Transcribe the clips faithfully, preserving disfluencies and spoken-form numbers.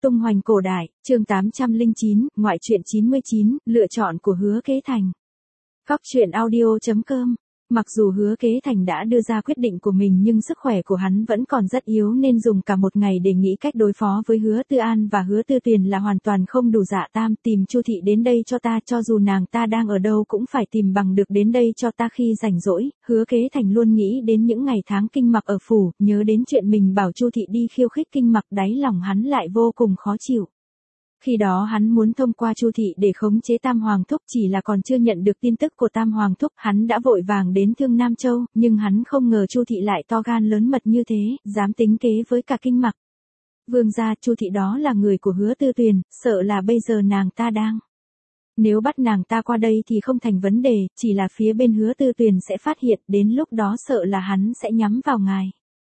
Tung hoành cổ đại, chương tám trăm lẻ chín, ngoại truyện chín mươi chín, lựa chọn của Hứa Kế Thành. Góc truyện audio chấm com. Mặc dù Hứa Kế Thành đã đưa ra quyết định của mình nhưng sức khỏe của hắn vẫn còn rất yếu nên dùng cả một ngày để nghĩ cách đối phó với Hứa Tư An và Hứa Tư Tuyền là hoàn toàn không đủ. Dạ Tam, tìm Chu thị đến đây cho ta, cho dù nàng ta đang ở đâu cũng phải tìm bằng được đến đây cho ta khi rảnh rỗi. Hứa Kế Thành luôn nghĩ đến những ngày tháng Kinh Mặc ở phủ, nhớ đến chuyện mình bảo Chu thị đi khiêu khích Kinh Mặc, đáy lòng hắn lại vô cùng khó chịu. Khi đó hắn muốn thông qua Chu thị để khống chế Tam Hoàng Thúc, chỉ là còn chưa nhận được tin tức của Tam Hoàng Thúc, hắn đã vội vàng đến Thương Nam Châu, nhưng hắn không ngờ Chu thị lại to gan lớn mật như thế, dám tính kế với cả Kinh Mặc. Vương gia, Chu thị đó là người của Hứa Tư Tuyền, sợ là bây giờ nàng ta đang. Nếu bắt nàng ta qua đây thì không thành vấn đề, chỉ là phía bên Hứa Tư Tuyền sẽ phát hiện, đến lúc đó sợ là hắn sẽ nhắm vào ngài.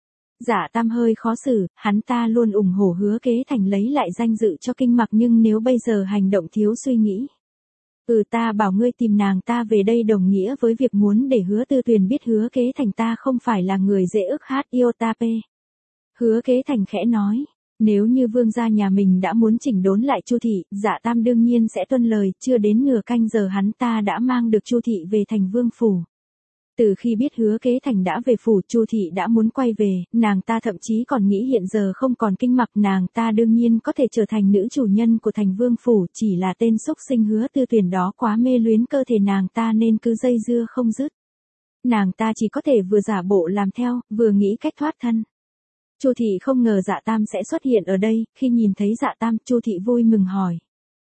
Dạ Tam hơi khó xử, hắn ta luôn ủng hộ Hứa Kế Thành lấy lại danh dự cho Kinh Mặc, nhưng nếu bây giờ hành động thiếu suy nghĩ. Ừ, ta bảo ngươi tìm nàng ta về đây đồng nghĩa với việc muốn để Hứa Tư Tuyền biết Hứa Kế Thành ta không phải là người dễ ức hát yêu ta pe. Hứa Kế Thành khẽ nói, nếu như vương gia nhà mình đã muốn chỉnh đốn lại Chu thị, Dạ Tam đương nhiên sẽ tuân lời. Chưa đến nửa canh giờ hắn ta đã mang được Chu thị về thành vương phủ. Từ khi biết Hứa Kế Thành đã về phủ, Chu thị đã muốn quay về, nàng ta thậm chí còn nghĩ hiện giờ không còn Kinh Mặc, nàng ta đương nhiên có thể trở thành nữ chủ nhân của thành vương phủ, chỉ là tên xúc sinh Hứa Tư Tuyền đó quá mê luyến cơ thể nàng ta nên cứ dây dưa không dứt. Nàng ta chỉ có thể vừa giả bộ làm theo, vừa nghĩ cách thoát thân. Chu thị không ngờ Dạ Tam sẽ xuất hiện ở đây, khi nhìn thấy Dạ Tam, Chu thị vui mừng hỏi.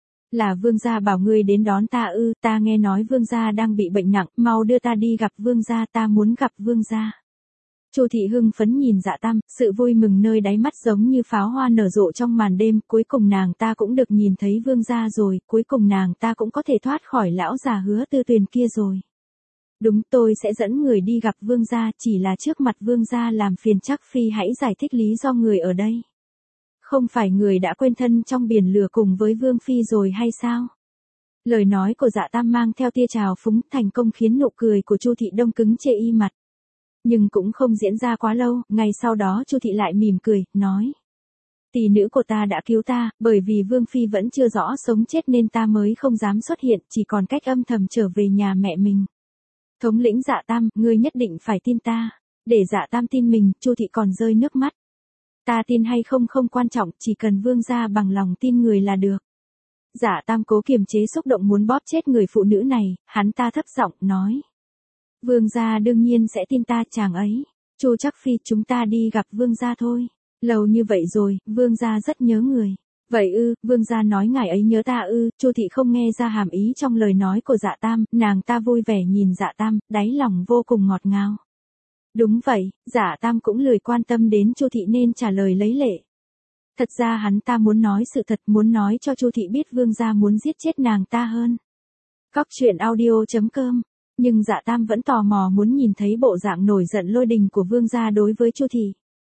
Là vương gia bảo ngươi đến đón ta ư? Ta nghe nói vương gia đang bị bệnh nặng, mau đưa ta đi gặp vương gia, ta muốn gặp vương gia. Chu thị hưng phấn nhìn Dạ Tam, sự vui mừng nơi đáy mắt giống như pháo hoa nở rộ trong màn đêm, cuối cùng nàng ta cũng được nhìn thấy vương gia rồi, cuối cùng nàng ta cũng có thể thoát khỏi lão già Hứa Tư Tuyền kia rồi. Đúng, tôi sẽ dẫn người đi gặp vương gia, chỉ là trước mặt vương gia làm phiền chắc phi hãy giải thích lý do người ở đây. Không phải người đã quên thân trong biển lửa cùng với Vương Phi rồi hay sao? Lời nói của Dạ Tam mang theo tia trào phúng, thành công khiến nụ cười của Chu thị đông cứng chê y mặt. Nhưng cũng không diễn ra quá lâu, ngày sau đó Chu thị lại mỉm cười, nói. Tỷ nữ của ta đã cứu ta, bởi vì Vương Phi vẫn chưa rõ sống chết nên ta mới không dám xuất hiện, chỉ còn cách âm thầm trở về nhà mẹ mình. Thống lĩnh Dạ Tam, ngươi nhất định phải tin ta. Để Dạ Tam tin mình, Chu thị còn rơi nước mắt. Ta tin hay không không quan trọng, chỉ cần vương gia bằng lòng tin người là được. Dạ Tam cố kiềm chế xúc động muốn bóp chết người phụ nữ này, hắn ta thấp giọng nói. Vương gia đương nhiên sẽ tin ta, chàng ấy. Chu chắc phi, chúng ta đi gặp vương gia thôi. Lâu như vậy rồi, vương gia rất nhớ người. Vậy ư, vương gia nói ngài ấy nhớ ta ư? Chu thị không nghe ra hàm ý trong lời nói của Dạ Tam, nàng ta vui vẻ nhìn Dạ Tam, đáy lòng vô cùng ngọt ngào. Đúng vậy, Dạ Tam cũng lười quan tâm đến Chu thị nên trả lời lấy lệ. Thật ra hắn ta muốn nói sự thật, muốn nói cho Chu thị biết vương gia muốn giết chết nàng ta hơn. Góc truyện audio chấm com. Nhưng Dạ Tam vẫn tò mò muốn nhìn thấy bộ dạng nổi giận lôi đình của vương gia đối với Chu thị.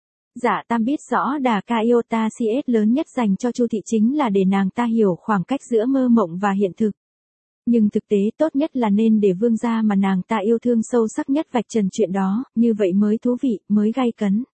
Dạ Tam biết rõ đà ca iota cs lớn nhất dành cho Chu thị chính là để nàng ta hiểu khoảng cách giữa mơ mộng và hiện thực. Nhưng thực tế tốt nhất là nên để vương gia mà nàng ta yêu thương sâu sắc nhất vạch trần chuyện đó, như vậy mới thú vị, mới gay cấn.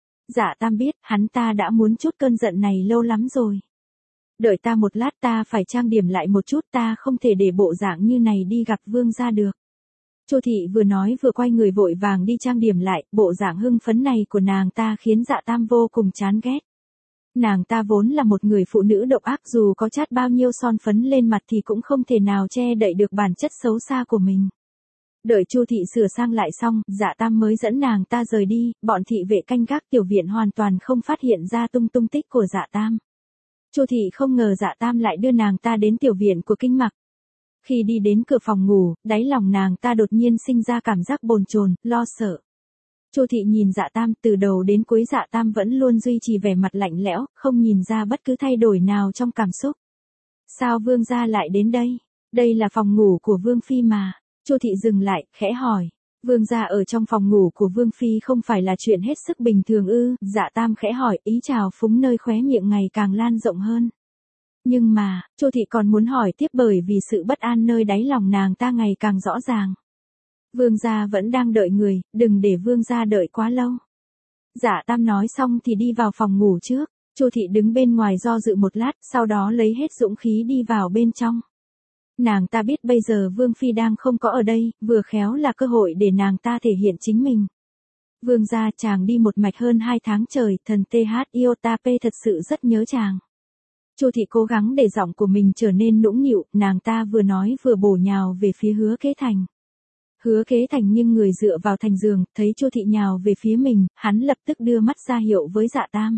Dạ Tam biết, hắn ta đã muốn chút cơn giận này lâu lắm rồi. Đợi ta một lát, ta phải trang điểm lại một chút, ta không thể để bộ dạng như này đi gặp vương gia được. Chu thị vừa nói vừa quay người vội vàng đi trang điểm lại, bộ dạng hưng phấn này của nàng ta khiến Dạ Tam vô cùng chán ghét. Nàng ta vốn là một người phụ nữ độc ác, dù có chát bao nhiêu son phấn lên mặt thì cũng không thể nào che đậy được bản chất xấu xa của mình. Đợi Chu thị sửa sang lại xong, Dạ Tam mới dẫn nàng ta rời đi, bọn thị vệ canh gác tiểu viện hoàn toàn không phát hiện ra tung tung tích của Dạ Tam. Chu thị không ngờ Dạ Tam lại đưa nàng ta đến tiểu viện của Kinh Mặc. Khi đi đến cửa phòng ngủ, đáy lòng nàng ta đột nhiên sinh ra cảm giác bồn chồn, lo sợ. Chu thị nhìn Dạ Tam, từ đầu đến cuối Dạ Tam vẫn luôn duy trì vẻ mặt lạnh lẽo, không nhìn ra bất cứ thay đổi nào trong cảm xúc. Sao vương gia lại đến đây? Đây là phòng ngủ của Vương Phi mà. Chu thị dừng lại, khẽ hỏi. Vương gia ở trong phòng ngủ của Vương Phi không phải là chuyện hết sức bình thường ư? Dạ Tam khẽ hỏi, ý trào phúng nơi khóe miệng ngày càng lan rộng hơn. Nhưng mà, Chu thị còn muốn hỏi tiếp bởi vì sự bất an nơi đáy lòng nàng ta ngày càng rõ ràng. Vương gia vẫn đang đợi người, đừng để vương gia đợi quá lâu. Dạ Tam nói xong thì đi vào phòng ngủ trước. Chu Thị đứng bên ngoài do dự một lát, sau đó lấy hết dũng khí đi vào bên trong. Nàng ta biết bây giờ Vương Phi đang không có ở đây, vừa khéo là cơ hội để nàng ta thể hiện chính mình. Vương gia, chàng đi một mạch hơn hai tháng trời, thần tê hát Iotapê thật sự rất nhớ chàng. Chu Thị cố gắng để giọng của mình trở nên nũng nịu, nàng ta vừa nói vừa bổ nhào về phía Hứa Kế Thành. Hứa Kế Thành nghiêng người dựa vào thành giường, thấy Chu Thị nhào về phía mình, hắn lập tức đưa mắt ra hiệu với Dạ Tam.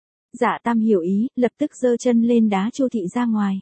Dạ Tam hiểu ý, lập tức giơ chân lên đá Chu Thị ra ngoài.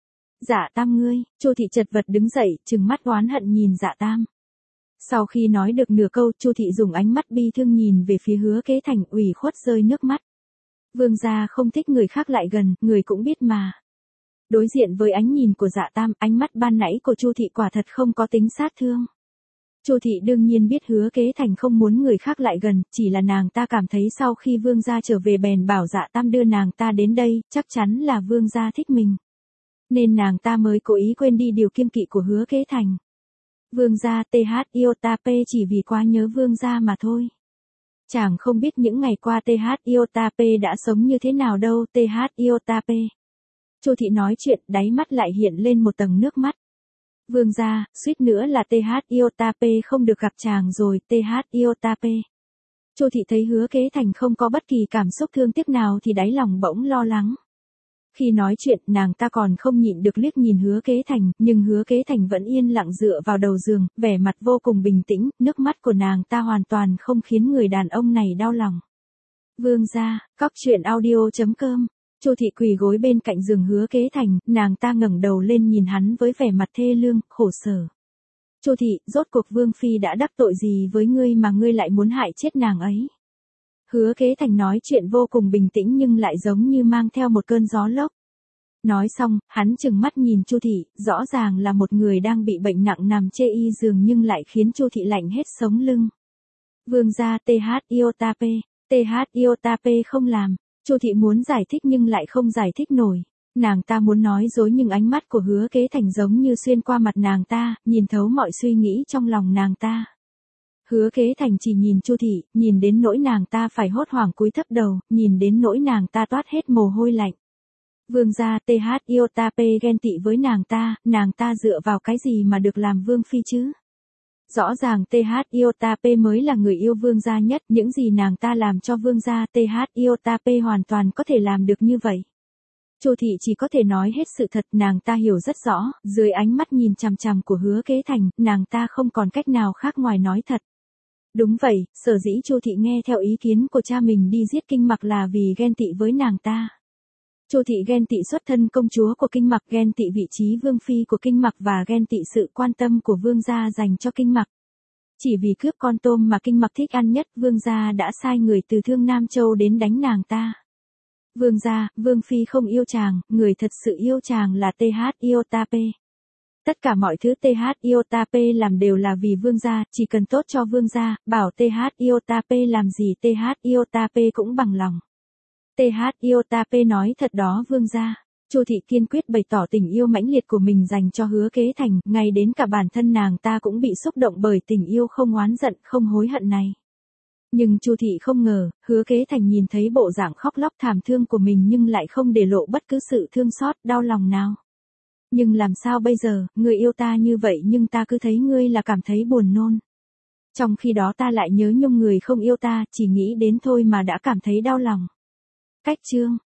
Dạ Tam ngươi, Chu Thị chật vật đứng dậy, trừng mắt oán hận nhìn Dạ Tam. Sau khi nói được nửa câu, Chu Thị dùng ánh mắt bi thương nhìn về phía Hứa Kế Thành, ủy khuất rơi nước mắt. Vương gia không thích người khác lại gần, người cũng biết mà. Đối diện với ánh nhìn của Dạ Tam, ánh mắt ban nãy của Chu Thị quả thật không có tính sát thương. Chu Thị đương nhiên biết Hứa Kế Thành không muốn người khác lại gần, chỉ là nàng ta cảm thấy sau khi Vương gia trở về bèn bảo Dạ Tam đưa nàng ta đến đây, chắc chắn là Vương gia thích mình. Nên nàng ta mới cố ý quên đi điều kiêng kỵ của Hứa Kế Thành. Vương gia tê hát Iotapê chỉ vì quá nhớ Vương gia mà thôi. Chàng không biết những ngày qua tê hát Iotapê đã sống như thế nào đâu, tê hát Iotapê. Chu Thị nói chuyện, đáy mắt lại hiện lên một tầng nước mắt. Vương gia, suýt nữa là tê hát Iotapê không được gặp chàng rồi, tê hát Iotapê. Chu Thị thấy Hứa Kế Thành không có bất kỳ cảm xúc thương tiếc nào thì đáy lòng bỗng lo lắng. Khi nói chuyện, nàng ta còn không nhịn được liếc nhìn Hứa Kế Thành, nhưng Hứa Kế Thành vẫn yên lặng dựa vào đầu giường, vẻ mặt vô cùng bình tĩnh, nước mắt của nàng ta hoàn toàn không khiến người đàn ông này đau lòng. Vương gia, cóc truyện audio chấm com. Chu Thị quỳ gối bên cạnh giường Hứa Kế Thành, nàng ta ngẩng đầu lên nhìn hắn với vẻ mặt thê lương, khổ sở. Chu Thị, rốt cuộc Vương Phi đã đắc tội gì với ngươi mà ngươi lại muốn hại chết nàng ấy? Hứa Kế Thành nói chuyện vô cùng bình tĩnh nhưng lại giống như mang theo một cơn gió lốc. Nói xong, hắn trừng mắt nhìn Chu Thị, rõ ràng là một người đang bị bệnh nặng nằm chê y giường nhưng lại khiến Chu Thị lạnh hết sống lưng. Vương gia tê hát Iotapê, tê hát Iotapê không làm. Chu Thị muốn giải thích nhưng lại không giải thích nổi. Nàng ta muốn nói dối nhưng ánh mắt của Hứa Kế Thành giống như xuyên qua mặt nàng ta, nhìn thấu mọi suy nghĩ trong lòng nàng ta. Hứa Kế Thành chỉ nhìn Chu Thị, nhìn đến nỗi nàng ta phải hốt hoảng cúi thấp đầu, nhìn đến nỗi nàng ta toát hết mồ hôi lạnh. Vương gia tê hát Iotapê ghen tị với nàng ta, nàng ta dựa vào cái gì mà được làm Vương Phi chứ? Rõ ràng tê hát Iotapê mới là người yêu Vương gia nhất, những gì nàng ta làm cho Vương gia tê hát Iotapê hoàn toàn có thể làm được như vậy. Chu Thị chỉ có thể nói hết sự thật, nàng ta hiểu rất rõ, dưới ánh mắt nhìn chằm chằm của Hứa Kế Thành, nàng ta không còn cách nào khác ngoài nói thật. Đúng vậy, sở dĩ Chu Thị nghe theo ý kiến của cha mình đi giết Kinh Mặc là vì ghen tị với nàng ta. Chu Thị ghen tị xuất thân công chúa của Kinh Mặc, ghen tị vị trí Vương Phi của Kinh Mặc và ghen tị sự quan tâm của Vương gia dành cho Kinh Mặc. Chỉ vì cướp con tôm mà Kinh Mặc thích ăn nhất, Vương gia đã sai người từ Thương Nam Châu đến đánh nàng ta. Vương gia, Vương Phi không yêu chàng, người thật sự yêu chàng là tê hát Iotapê. Tất cả mọi thứ tê hát Iotapê làm đều là vì Vương gia, chỉ cần tốt cho Vương gia, bảo tê hát Iotapê làm gì tê hát Iotapê cũng bằng lòng. tê hát Iotapê nói thật đó Vương gia. Chu Thị kiên quyết bày tỏ tình yêu mãnh liệt của mình dành cho Hứa Kế Thành, ngay đến cả bản thân nàng ta cũng bị xúc động bởi tình yêu không oán giận, không hối hận này. Nhưng Chu Thị không ngờ, Hứa Kế Thành nhìn thấy bộ dạng khóc lóc thảm thương của mình nhưng lại không để lộ bất cứ sự thương xót, đau lòng nào. Nhưng làm sao bây giờ, người yêu ta như vậy nhưng ta cứ thấy ngươi là cảm thấy buồn nôn. Trong khi đó ta lại nhớ nhung người không yêu ta, chỉ nghĩ đến thôi mà đã cảm thấy đau lòng. Cách chương